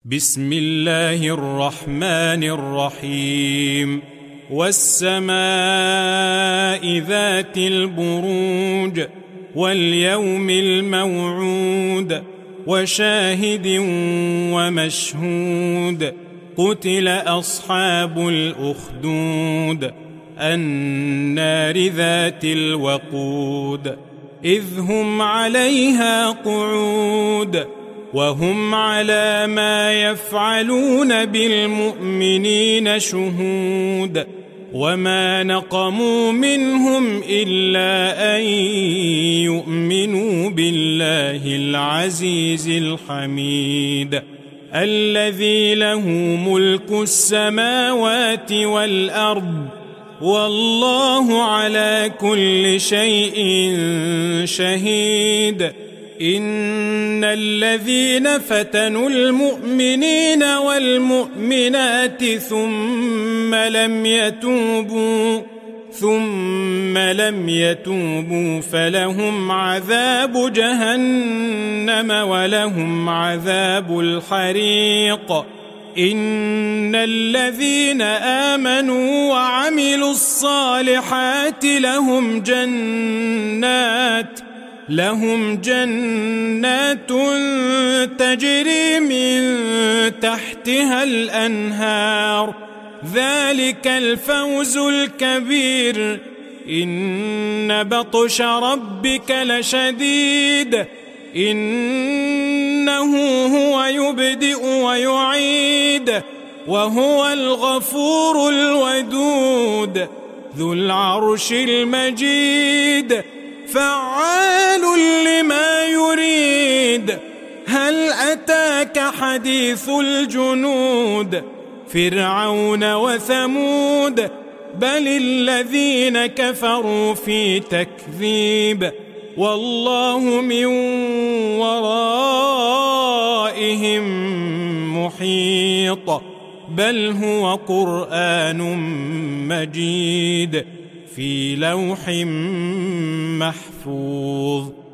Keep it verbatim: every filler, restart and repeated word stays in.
بسم الله الرحمن الرحيم والسماء ذات البروج واليوم الموعود وشاهد ومشهود قتل أصحاب الأخدود النار ذات الوقود إذ هم عليها قعود وهم على ما يفعلون بالمؤمنين شهود وما نقموا منهم إلا أن يؤمنوا بالله العزيز الحميد الذي له ملك السماوات والأرض والله على كل شيء شهيد إن الذين فتنوا المؤمنين والمؤمنات ثم لم يتوبوا ثم لم يتوبوا فلهم عذاب جهنم ولهم عذاب الحريق إن الذين آمنوا وعملوا الصالحات لهم جنات لهم جنات تجري من تحتها الأنهار ذلك الفوز الكبير إن بطش ربك لشديد إنه هو يبدئ ويعيد وهو الغفور الودود ذو العرش المجيد فعال لما يريد هل أتاك حديث الجنود فرعون وثمود بل الذين كفروا في تكذيب والله من ورائهم محيط بل هو قرآن مجيد في لوح محفوظ.